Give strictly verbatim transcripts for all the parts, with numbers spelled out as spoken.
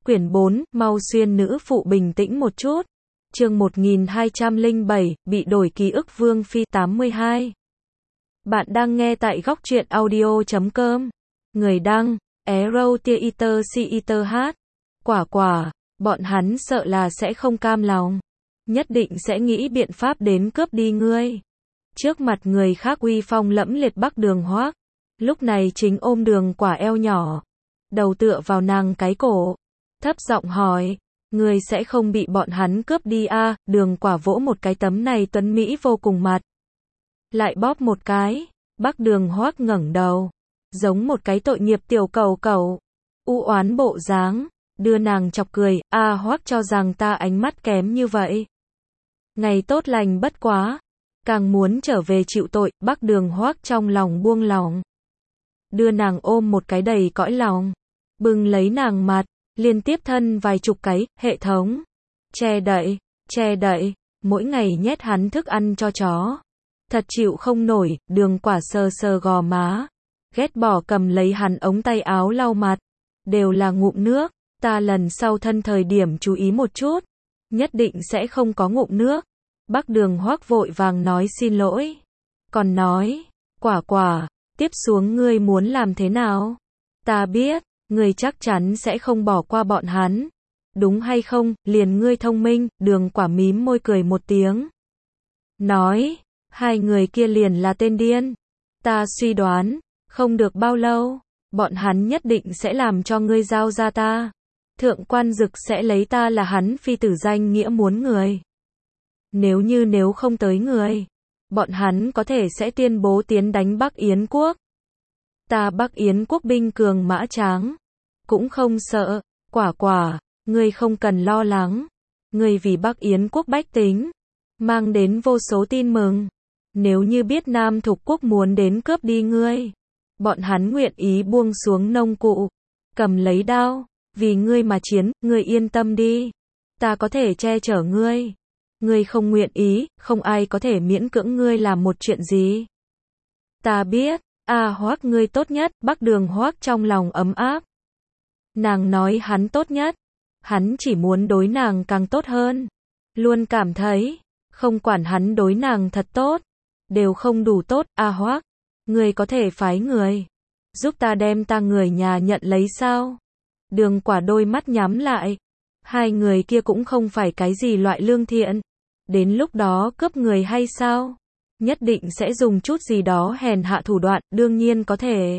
Quyển bốn, mau xuyên nữ phụ bình tĩnh một chút. Chương một nghìn hai trăm lẻ bảy, bị đổi ký ức Vương Phi tám mươi hai. Bạn đang nghe tại góc truyện audio chấm com. Người đăng, Arrow Theater Theater hát. Quả quả, bọn hắn sợ là sẽ không cam lòng. Nhất định sẽ nghĩ biện pháp đến cướp đi ngươi. Trước mặt người khác uy phong lẫm liệt Bắc Đường Hoác. Lúc này chính ôm Đường Quả eo nhỏ. Đầu tựa vào nàng cái cổ. Thấp giọng hỏi, người sẽ không bị bọn hắn cướp đi a? À? Đường Quả vỗ một cái tấm này tuấn mỹ vô cùng mặt. Lại bóp một cái. Bắc Đường Hoác ngẩng đầu. Giống một cái tội nghiệp tiểu cầu cầu. U oán bộ dáng. Đưa nàng chọc cười. A à, Hoác cho rằng ta ánh mắt kém như vậy. Ngày tốt lành bất quá. Càng muốn trở về chịu tội. Bắc Đường Hoác trong lòng buông lòng. Đưa nàng ôm một cái đầy cõi lòng. Bừng lấy nàng mặt. Liên tiếp thân vài chục cái, hệ thống. Che đậy, che đậy, mỗi ngày nhét hắn thức ăn cho chó. Thật chịu không nổi, Đường Quả sờ sờ gò má. Ghét bỏ cầm lấy hắn ống tay áo lau mặt. Đều là ngụm nước, ta lần sau thân thời điểm chú ý một chút. Nhất định sẽ không có ngụm nước. Bắc Đường Hoác vội vàng nói xin lỗi. Còn nói, Quả Quả, tiếp xuống ngươi muốn làm thế nào? Ta biết. Ngươi chắc chắn sẽ không bỏ qua bọn hắn. Đúng hay không, liền ngươi thông minh, Đường Quả mím môi cười một tiếng. Nói, hai người kia liền là tên điên. Ta suy đoán, không được bao lâu, bọn hắn nhất định sẽ làm cho ngươi giao ra ta. Thượng quan Dực sẽ lấy ta là hắn phi tử danh nghĩa muốn người. Nếu như nếu không tới người, bọn hắn có thể sẽ tuyên bố tiến đánh Bắc Yến quốc. Ta Bắc Yến quốc binh cường mã tráng, cũng không sợ. Quả Quả, ngươi không cần lo lắng. Ngươi vì Bắc Yến quốc bách tính, mang đến vô số tin mừng. Nếu như biết Nam Thục quốc muốn đến cướp đi ngươi, bọn hắn nguyện ý buông xuống nông cụ, cầm lấy đao, vì ngươi mà chiến, ngươi yên tâm đi. Ta có thể che chở ngươi. Ngươi không nguyện ý, không ai có thể miễn cưỡng ngươi làm một chuyện gì. Ta biết. A à, Hoác ngươi tốt nhất. Bắc Đường Hoác trong lòng ấm áp. Nàng nói hắn tốt nhất. Hắn chỉ muốn đối nàng càng tốt hơn. Luôn cảm thấy, không quản hắn đối nàng thật tốt, đều không đủ tốt. A à, Hoác, ngươi có thể phái người giúp ta đem ta người nhà nhận lấy sao? Đường Quả đôi mắt nhắm lại. Hai người kia cũng không phải cái gì loại lương thiện. Đến lúc đó cướp người hay sao? Nhất định sẽ dùng chút gì đó hèn hạ thủ đoạn, đương nhiên có thể.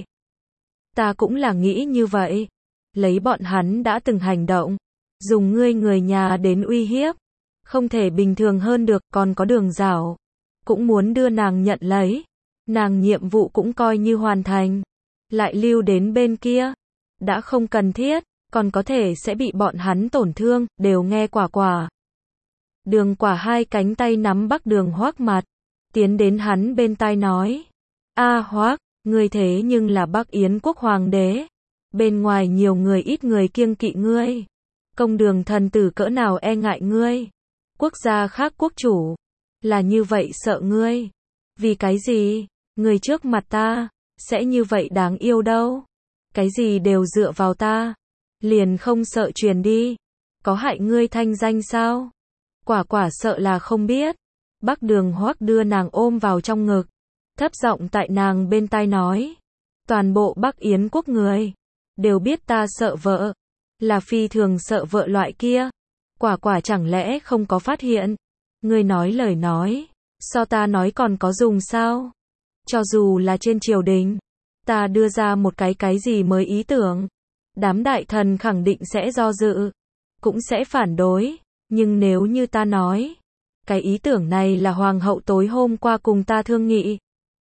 Ta cũng là nghĩ như vậy. Lấy bọn hắn đã từng hành động, dùng ngươi người nhà đến uy hiếp. Không thể bình thường hơn được, còn có Đường Giảo. Cũng muốn đưa nàng nhận lấy. Nàng nhiệm vụ cũng coi như hoàn thành. Lại lưu đến bên kia. Đã không cần thiết, còn có thể sẽ bị bọn hắn tổn thương, đều nghe Quả Quả. Đường Quả hai cánh tay nắm Bắc Đường Hoác mặt. Tiến đến hắn bên tai nói. A à, Hoác, ngươi thế nhưng là Bắc Yến quốc hoàng đế. Bên ngoài nhiều người ít người kiêng kỵ ngươi. Công đường thần tử cỡ nào e ngại ngươi. Quốc gia khác quốc chủ. Là như vậy sợ ngươi. Vì cái gì? Ngươi trước mặt ta. Sẽ như vậy đáng yêu đâu. Cái gì đều dựa vào ta. Liền không sợ truyền đi. Có hại ngươi thanh danh sao? Quả Quả sợ là không biết. Bắc Đường Hoác đưa nàng ôm vào trong ngực. Thấp giọng tại nàng bên tai nói. Toàn bộ Bắc Yến quốc người đều biết ta sợ vợ. Là phi thường sợ vợ loại kia. Quả Quả chẳng lẽ không có phát hiện. Ngươi nói lời nói. So ta nói còn có dùng sao? Cho dù là trên triều đình. Ta đưa ra một cái cái gì mới ý tưởng. Đám đại thần khẳng định sẽ do dự. Cũng sẽ phản đối. Nhưng nếu như ta nói. Cái ý tưởng này là hoàng hậu tối hôm qua cùng ta thương nghị.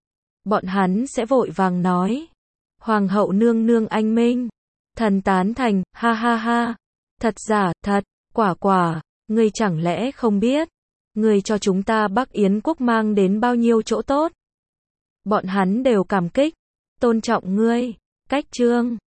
Bọn hắn sẽ vội vàng nói. Hoàng hậu nương nương anh minh. Thần tán thành, ha ha ha. Thật giả, thật, Quả Quả, ngươi chẳng lẽ không biết. Ngươi cho chúng ta Bắc Yến quốc mang đến bao nhiêu chỗ tốt. Bọn hắn đều cảm kích, tôn trọng ngươi. Cách chương.